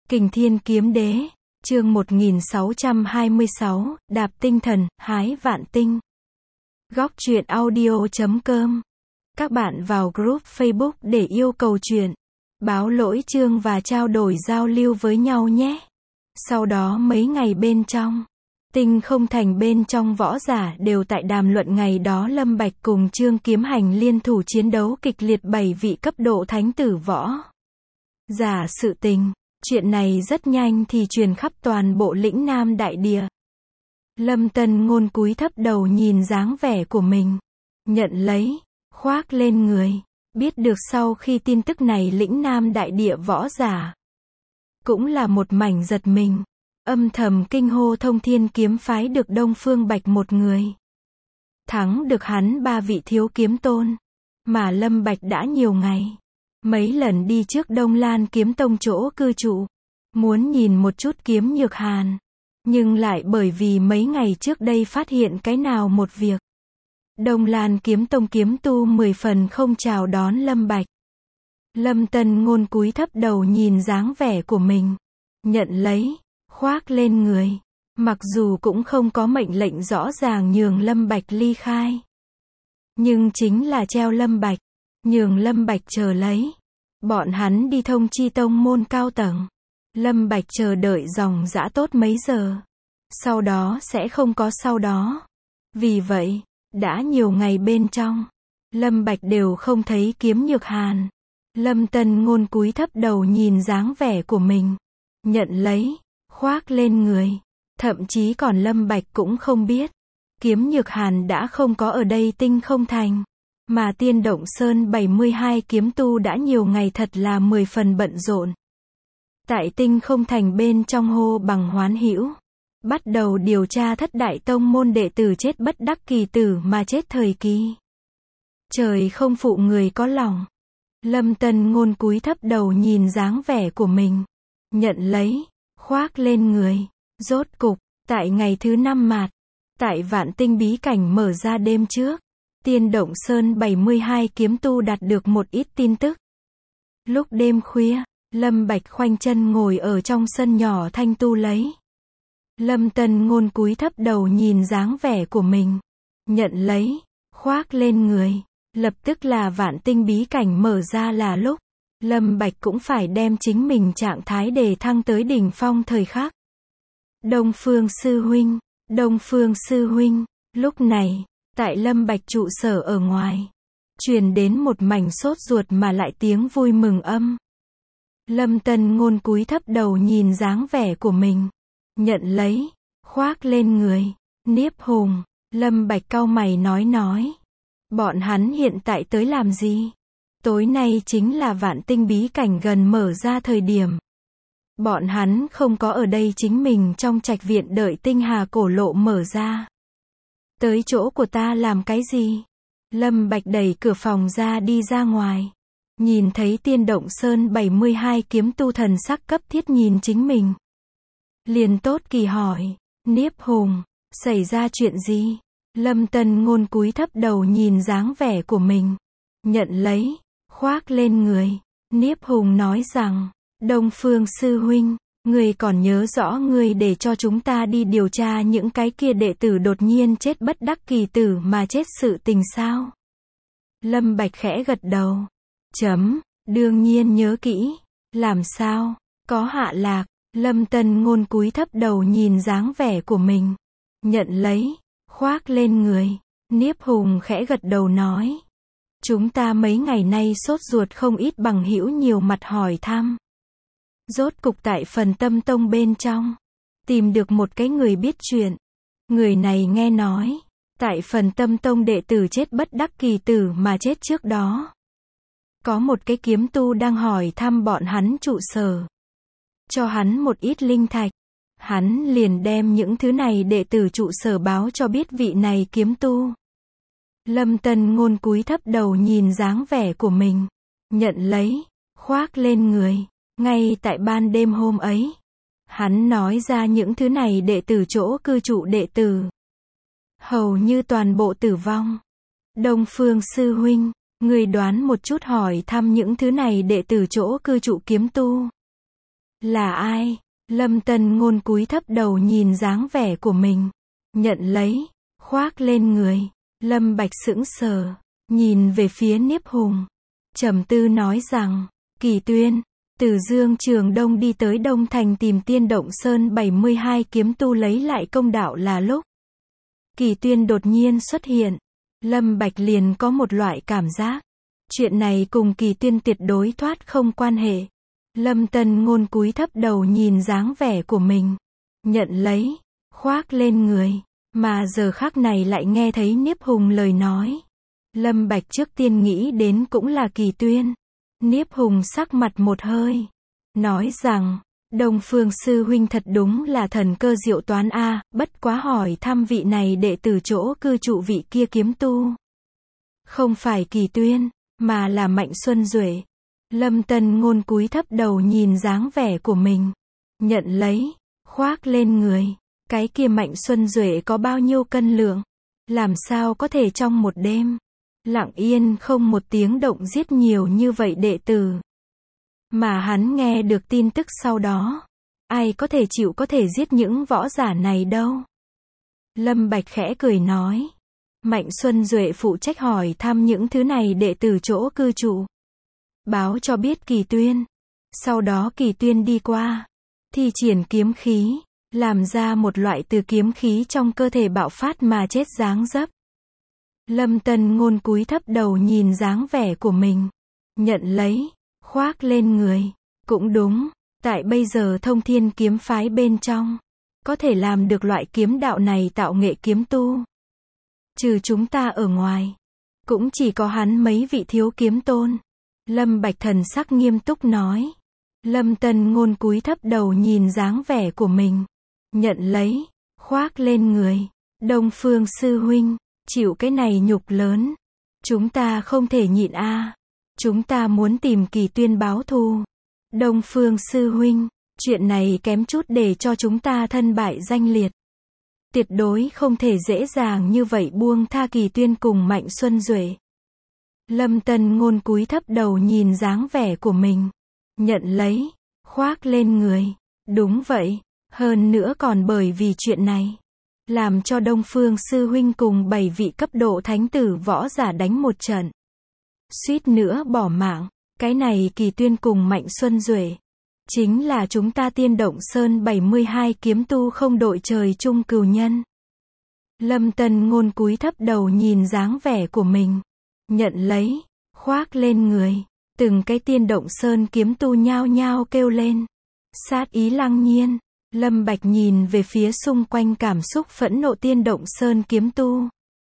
Kình Thiên Kiếm Đế, chương 1626, đạp tinh thần, hái vạn tinh. Góc truyện audio.com. Các bạn vào group Facebook để yêu cầu truyện, báo lỗi chương và trao đổi giao lưu với nhau nhé. Sau đó mấy ngày bên trong, Tinh Không Thành bên trong võ giả đều tại đàm luận ngày đó Lâm Bạch cùng Trương Kiếm Hành liên thủ chiến đấu kịch liệt 7 vị cấp độ thánh tử võ giả sự tình. Chuyện này rất nhanh thì truyền khắp toàn bộ lĩnh Nam đại địa. Lâm Tân Ngôn cúi thấp đầu nhìn dáng vẻ của mình, nhận lấy, khoác lên người. Biết được sau khi tin tức này lĩnh Nam đại địa võ giả cũng là một mảnh giật mình, âm thầm kinh hô Thông Thiên kiếm phái được Đông Phương Bạch một người thắng được hắn 3 vị thiếu kiếm tôn, mà Lâm Bạch đã nhiều ngày mấy lần đi trước Đông Lan kiếm tông chỗ cư trụ, muốn nhìn một chút Kiếm Nhược Hàn, nhưng lại bởi vì mấy ngày trước đây phát hiện cái nào một việc. Đông Lan kiếm tông kiếm tu 10 phần không chào đón Lâm Bạch. Lâm Tân Ngôn cúi thấp đầu nhìn dáng vẻ của mình, nhận lấy, khoác lên người, mặc dù cũng không có mệnh lệnh rõ ràng nhường Lâm Bạch ly khai, nhưng chính là treo Lâm Bạch, nhường Lâm Bạch chờ lấy. Bọn hắn đi thông chi tông môn cao tầng. Lâm Bạch chờ đợi dòng dã tốt mấy giờ. Sau đó sẽ không có sau đó. Vì vậy, đã nhiều ngày bên trong, Lâm Bạch đều không thấy Kiếm Nhược Hàn. Lâm Tân Ngôn cúi thấp đầu nhìn dáng vẻ của mình, nhận lấy, khoác lên người. Thậm chí còn Lâm Bạch cũng không biết, Kiếm Nhược Hàn đã không có ở đây Tinh Không Thành. Mà Tiên Động Sơn 72 kiếm tu đã nhiều ngày thật là 10 phần bận rộn. Tại Tinh Không Thành bên trong hô bằng hoán hữu, bắt đầu điều tra thất đại tông môn đệ tử chết bất đắc kỳ tử mà chết thời kỳ. Trời không phụ người có lòng. Lâm Tân Ngôn cúi thấp đầu nhìn dáng vẻ của mình, nhận lấy, khoác lên người. Rốt cục, tại ngày thứ 5 mạt, tại Vạn Tinh bí cảnh mở ra đêm trước, Tiên Động Sơn 72 kiếm tu đạt được một ít tin tức. Lúc đêm khuya, Lâm Bạch khoanh chân ngồi ở trong sân nhỏ thanh tu lấy. Lâm Tân Ngôn cúi thấp đầu nhìn dáng vẻ của mình, nhận lấy, khoác lên người. Lập tức là Vạn Tinh bí cảnh mở ra là lúc Lâm Bạch cũng phải đem chính mình trạng thái đề thăng tới đỉnh phong thời khắc. Đông Phương sư huynh, Đông Phương sư huynh. Lúc này, tại Lâm Bạch trụ sở ở ngoài, truyền đến một mảnh sốt ruột mà lại tiếng vui mừng âm. Lâm Tân Ngôn cúi thấp đầu nhìn dáng vẻ của mình, nhận lấy, khoác lên người. Niếp Hùng, Lâm Bạch cau mày nói. Bọn hắn hiện tại tới làm gì? Tối nay chính là Vạn Tinh bí cảnh gần mở ra thời điểm. Bọn hắn không có ở đây chính mình trong trạch viện đợi Tinh Hà cổ lộ mở ra. Tới chỗ của ta làm cái gì? Lâm Bạch đẩy cửa phòng ra đi ra ngoài. Nhìn thấy Tiên Động Sơn 72 kiếm tu thần sắc cấp thiết nhìn chính mình. Liền tốt kỳ hỏi, Niếp Hùng, xảy ra chuyện gì? Lâm Tân Ngôn cúi thấp đầu nhìn dáng vẻ của mình, nhận lấy, khoác lên người. Niếp Hùng nói rằng, Đông Phương sư huynh, ngươi còn nhớ rõ ngươi để cho chúng ta đi điều tra những cái kia đệ tử đột nhiên chết bất đắc kỳ tử mà chết sự tình sao? Lâm Bạch khẽ gật đầu. Đương nhiên nhớ kỹ. Làm sao? Có hạ lạc. Lâm Tân Ngôn cúi thấp đầu nhìn dáng vẻ của mình, nhận lấy, khoác lên người. Niếp Hùng khẽ gật đầu nói. Chúng ta mấy ngày nay sốt ruột không ít bằng hữu nhiều mặt hỏi thăm. Rốt cục tại Phần Tâm Tông bên trong, tìm được một cái người biết chuyện. Người này nghe nói, tại Phần Tâm Tông đệ tử chết bất đắc kỳ tử mà chết trước đó, có một cái kiếm tu đang hỏi thăm bọn hắn trụ sở, cho hắn một ít linh thạch. Hắn liền đem những thứ này đệ tử trụ sở báo cho biết vị này kiếm tu. Lâm Tân Ngôn cúi thấp đầu nhìn dáng vẻ của mình, nhận lấy, khoác lên người. Ngay tại ban đêm hôm ấy, hắn nói ra những thứ này đệ tử chỗ cư trụ đệ tử hầu như toàn bộ tử vong. Đông Phương sư huynh, người đoán một chút hỏi thăm những thứ này đệ tử chỗ cư trụ kiếm tu Là ai? Lâm Tân Ngôn cúi thấp đầu nhìn dáng vẻ của mình. Nhận lấy, khoác lên người. Lâm Bạch sững sờ, nhìn về phía Niếp Hùng. Trầm tư nói rằng, Kỳ Tuyên, từ Dương Trường Đông đi tới Đông Thành tìm Tiên Động Sơn 72 kiếm tu lấy lại công đạo là lúc Kỳ Tuyên đột nhiên xuất hiện. Lâm Bạch liền có một loại cảm giác. Chuyện này cùng Kỳ Tuyên tuyệt đối thoát không quan hệ. Lâm Tân Ngôn cúi thấp đầu nhìn dáng vẻ của mình. Nhận lấy, khoác lên người. Mà giờ khắc này lại nghe thấy Niếp Hùng lời nói. Lâm Bạch trước tiên nghĩ đến cũng là Kỳ Tuyên. Niếp Hùng sắc mặt một hơi. Nói rằng, Đông Phương sư huynh thật đúng là thần cơ diệu toán a, bất quá hỏi thăm vị này đệ tử chỗ cư trụ vị kia kiếm tu. Không phải Kỳ Tuyên, mà là Mạnh Xuân Duệ. Lâm Tân Ngôn cúi thấp đầu nhìn dáng vẻ của mình. Nhận lấy, khoác lên người. Cái kia Mạnh Xuân Duệ có bao nhiêu cân lượng? Làm sao có thể trong một đêm, lặng yên không một tiếng động giết nhiều như vậy đệ tử? Mà hắn nghe được tin tức sau đó, ai có thể chịu có thể giết những võ giả này đâu? Lâm Bạch khẽ cười nói. Mạnh Xuân Duệ phụ trách hỏi thăm những thứ này đệ tử chỗ cư trụ. Báo cho biết Kỳ Tuyên. Sau đó Kỳ Tuyên đi qua, thi triển kiếm khí, làm ra một loại từ kiếm khí trong cơ thể bạo phát mà chết dáng dấp. Lâm Tân Ngôn cúi thấp đầu nhìn dáng vẻ của mình. Nhận lấy, khoác lên người. Cũng đúng, tại bây giờ Thông Thiên kiếm phái bên trong, có thể làm được loại kiếm đạo này tạo nghệ kiếm tu. Trừ chúng ta ở ngoài, cũng chỉ có hắn mấy vị thiếu kiếm tôn. Lâm Bạch thần sắc nghiêm túc nói. Lâm Tân Ngôn cúi thấp đầu nhìn dáng vẻ của mình. Nhận lấy, khoác lên người. Đông Phương sư huynh, chịu cái này nhục lớn. Chúng ta không thể nhịn a. Chúng ta muốn tìm Kỳ Tuyên báo thù. Đông Phương sư huynh, chuyện này kém chút để cho chúng ta thân bại danh liệt. Tuyệt đối không thể dễ dàng như vậy buông tha Kỳ Tuyên cùng Mạnh Xuân Duệ. Lâm Tân Ngôn cúi thấp đầu nhìn dáng vẻ của mình. Nhận lấy, khoác lên người. Đúng vậy, hơn nữa còn bởi vì chuyện này, làm cho Đông Phương sư huynh cùng 7 vị cấp độ thánh tử võ giả đánh một trận, suýt nữa bỏ mạng. Cái này Kỳ Tuyên cùng Mạnh Xuân Duệ, chính là chúng ta Tiên Động Sơn 72 kiếm tu không đội trời chung cừu nhân. Lâm Tân Ngôn cúi thấp đầu nhìn dáng vẻ của mình. Nhận lấy, khoác lên người. Từng cái Tiên Động Sơn kiếm tu nhao nhao kêu lên. Sát ý lăng nhiên. Lâm Bạch nhìn về phía xung quanh cảm xúc phẫn nộ Tiên Động Sơn kiếm tu.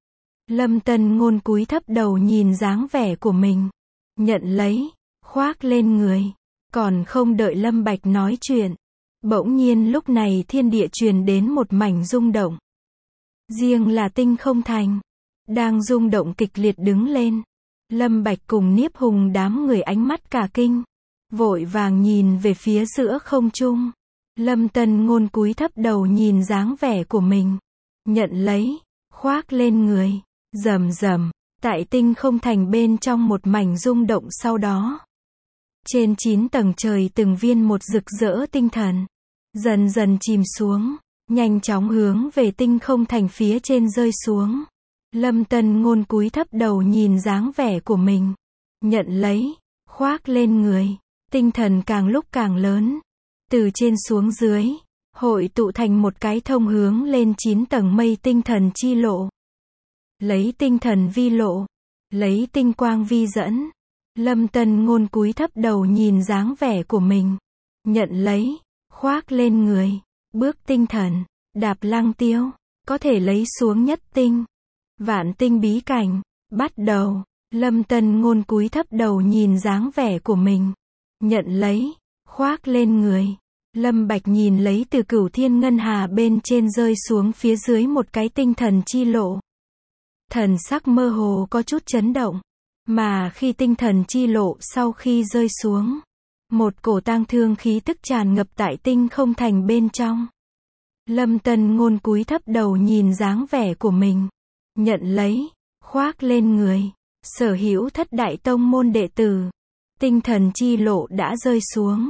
Lâm Tân Ngôn cúi thấp đầu nhìn dáng vẻ của mình. Nhận lấy, khoác lên người. Còn không đợi Lâm Bạch nói chuyện, bỗng nhiên lúc này thiên địa truyền đến một mảnh rung động. Riêng là Tinh Không Thành đang rung động kịch liệt đứng lên. Lâm Bạch cùng Niếp Hùng đám người ánh mắt cả kinh, vội vàng nhìn về phía giữa không trung. Lâm Tân Ngôn cúi thấp đầu nhìn dáng vẻ của mình. Nhận lấy, khoác lên người. Rầm rầm, tại Tinh Không Thành bên trong một mảnh rung động sau đó. Trên 9 tầng trời từng viên một rực rỡ tinh thần, dần dần chìm xuống, nhanh chóng hướng về Tinh Không Thành phía trên rơi xuống. Lâm Tân Ngôn cúi thấp đầu nhìn dáng vẻ của mình. Nhận lấy, khoác lên người. Tinh thần càng lúc càng lớn. Từ trên xuống dưới, hội tụ thành một cái thông hướng lên 9 tầng mây tinh thần chi lộ. Lấy tinh thần vi lộ, lấy tinh quang vi dẫn. Lâm Tân Ngôn cúi thấp đầu nhìn dáng vẻ của mình. Nhận lấy, khoác lên người. Bước tinh thần, đạp lăng tiêu, có thể lấy xuống nhất tinh, vạn tinh bí cảnh. Bắt đầu, Lâm Tân Ngôn cúi thấp đầu nhìn dáng vẻ của mình. Nhận lấy, khoác lên người. Lâm Bạch nhìn lấy từ Cửu Thiên Ngân Hà bên trên rơi xuống phía dưới một cái tinh thần chi lộ. Thần sắc mơ hồ có chút chấn động. Mà khi tinh thần chi lộ sau khi rơi xuống, một cổ tang thương khí tức tràn ngập tại Tinh Không Thành bên trong. Lâm Tân Ngôn cúi thấp đầu nhìn dáng vẻ của mình. Nhận lấy, khoác lên người. Sở hữu thất đại tông môn đệ tử. Tinh thần chi lộ đã rơi xuống.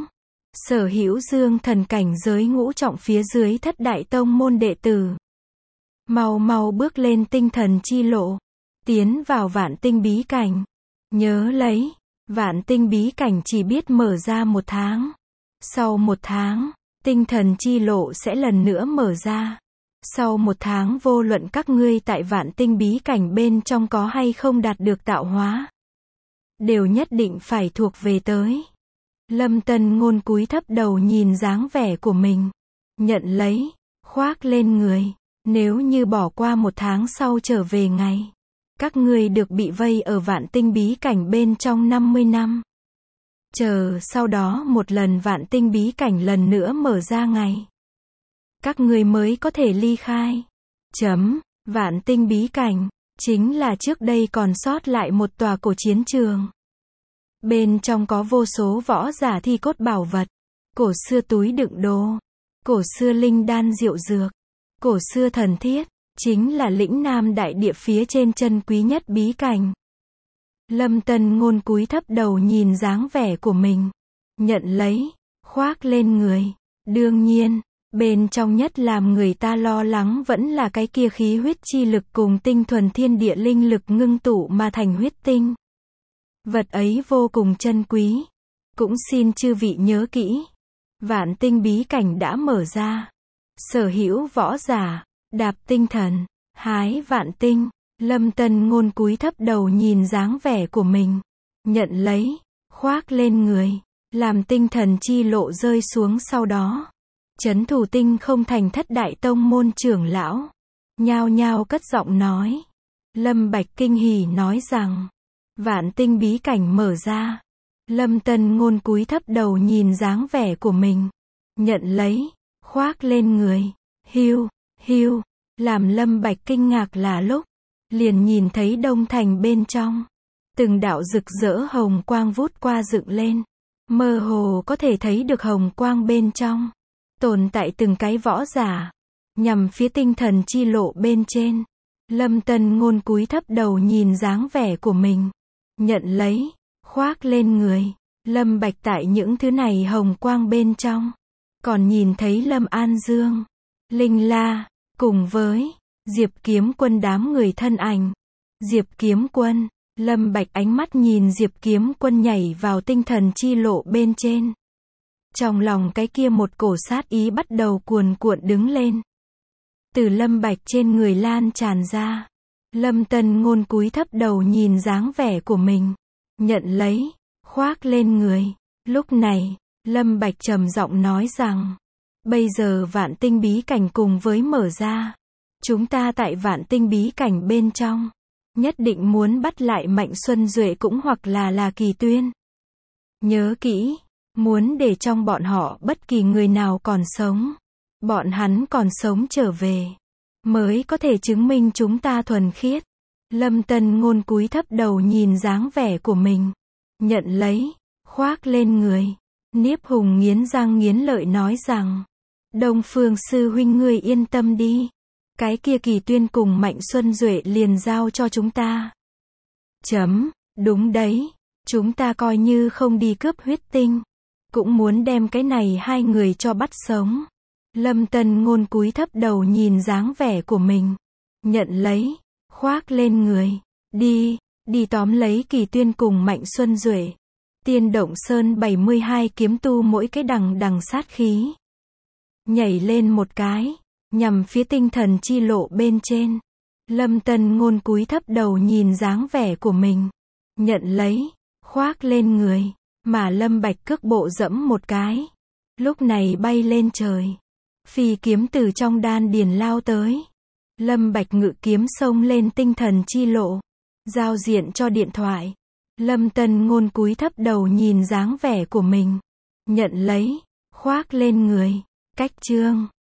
sở hữu dương thần cảnh giới ngũ trọng phía dưới thất đại tông môn đệ tử. Mau mau bước lên tinh thần chi lộ, tiến vào vạn tinh bí cảnh. Nhớ lấy, vạn tinh bí cảnh chỉ biết mở ra 1 tháng. Sau 1 tháng, tinh thần chi lộ sẽ lần nữa mở ra. Sau 1 tháng vô luận các ngươi tại vạn tinh bí cảnh bên trong có hay không đạt được tạo hóa, đều nhất định phải thuộc về tới. Lâm Tân Ngôn cúi thấp đầu nhìn dáng vẻ của mình. Nhận lấy, khoác lên người. Nếu như bỏ qua 1 tháng sau trở về ngày, các ngươi được bị vây ở vạn tinh bí cảnh bên trong 50 năm. Chờ sau đó một lần vạn tinh bí cảnh lần nữa mở ra ngày, các ngươi mới có thể ly khai. Vạn tinh bí cảnh, chính là trước đây còn sót lại một tòa cổ chiến trường. Bên trong có vô số võ giả thi cốt bảo vật, cổ xưa túi đựng đồ, cổ xưa linh đan diệu dược, cổ xưa thần thiết, chính là lĩnh Nam đại địa phía trên chân quý nhất bí cảnh. Lâm Tân Ngôn cúi thấp đầu nhìn dáng vẻ của mình. Nhận lấy, khoác lên người. Đương nhiên, bên trong nhất làm người ta lo lắng vẫn là cái kia khí huyết chi lực cùng tinh thuần thiên địa linh lực ngưng tụ mà thành huyết tinh. Vật ấy vô cùng chân quý. Cũng xin chư vị nhớ kỹ. Vạn tinh bí cảnh đã mở ra. Sở hữu võ giả, đạp tinh thần, hái vạn tinh. Lâm Tân Ngôn cúi thấp đầu nhìn dáng vẻ của mình. Nhận lấy, khoác lên người. Làm tinh thần chi lộ rơi xuống sau đó. Trấn thủ tinh không thành thất đại tông môn trưởng lão. Nhao nhao cất giọng nói. Lâm Bạch kinh hỉ nói rằng. Vạn tinh bí cảnh mở ra. Lâm Tân Ngôn cúi thấp đầu nhìn dáng vẻ của mình. Nhận lấy, khoác lên người. Hiu, làm Lâm Bạch kinh ngạc là lúc, liền nhìn thấy đông thành bên trong. Từng đạo rực rỡ hồng quang vút qua dựng lên. Mơ hồ có thể thấy được hồng quang bên trong. Tồn tại từng cái võ giả. Nhằm phía tinh thần chi lộ bên trên. Lâm Tân Ngôn cúi thấp đầu nhìn dáng vẻ của mình. Nhận lấy, khoác lên người. Lâm Bạch tại những thứ này hồng quang bên trong. Còn nhìn thấy Lâm An Dương, Linh La, cùng với Diệp Kiếm Quân đám người thân ảnh. Diệp Kiếm Quân, Lâm Bạch ánh mắt nhìn Diệp Kiếm Quân nhảy vào tinh thần chi lộ bên trên. Trong lòng cái kia một cổ sát ý bắt đầu cuồn cuộn đứng lên. Từ Lâm Bạch trên người lan tràn ra. Lâm Tân Ngôn cúi thấp đầu nhìn dáng vẻ của mình. Nhận lấy, khoác lên người. Lúc này, Lâm Bạch trầm giọng nói rằng. Bây giờ vạn tinh bí cảnh cùng với mở ra. Chúng ta tại vạn tinh bí cảnh bên trong. Nhất định muốn bắt lại Mạnh Xuân Duệ cũng hoặc là Kỳ Tuyên. Nhớ kỹ, muốn để trong bọn họ bất kỳ người nào còn sống. Bọn hắn còn sống trở về. Mới có thể chứng minh chúng ta thuần khiết. Lâm Tân Ngôn cúi thấp đầu nhìn dáng vẻ của mình. Nhận lấy, khoác lên người. Niếp Hùng nghiến răng nghiến lợi nói rằng. Đông Phương sư huynh ngươi yên tâm đi. Cái kia Kỳ Tuyên cùng Mạnh Xuân Duệ liền giao cho chúng ta. Đúng đấy. Chúng ta coi như không đi cướp huyết tinh. Cũng muốn đem cái này hai người cho bắt sống. Lâm Tân Ngôn cúi thấp đầu nhìn dáng vẻ của mình. Nhận lấy, khoác lên người. Đi tóm lấy Kỳ Tuyên cùng Mạnh Xuân Duệ. Tiên Động Sơn 72 kiếm tu mỗi cái đằng sát khí. Nhảy lên một cái, nhằm phía tinh thần chi lộ bên trên. Lâm Tân Ngôn cúi thấp đầu nhìn dáng vẻ của mình. Nhận lấy, khoác lên người. Mà Lâm Bạch cước bộ dẫm một cái. Lúc này bay lên trời. Phi kiếm từ trong đan điền lao tới. Lâm Bạch ngự kiếm xông lên tinh thần chi lộ. Giao diện cho điện thoại. Lâm Tân Ngôn cúi thấp đầu nhìn dáng vẻ của mình. Nhận lấy, khoác lên người. Cách chương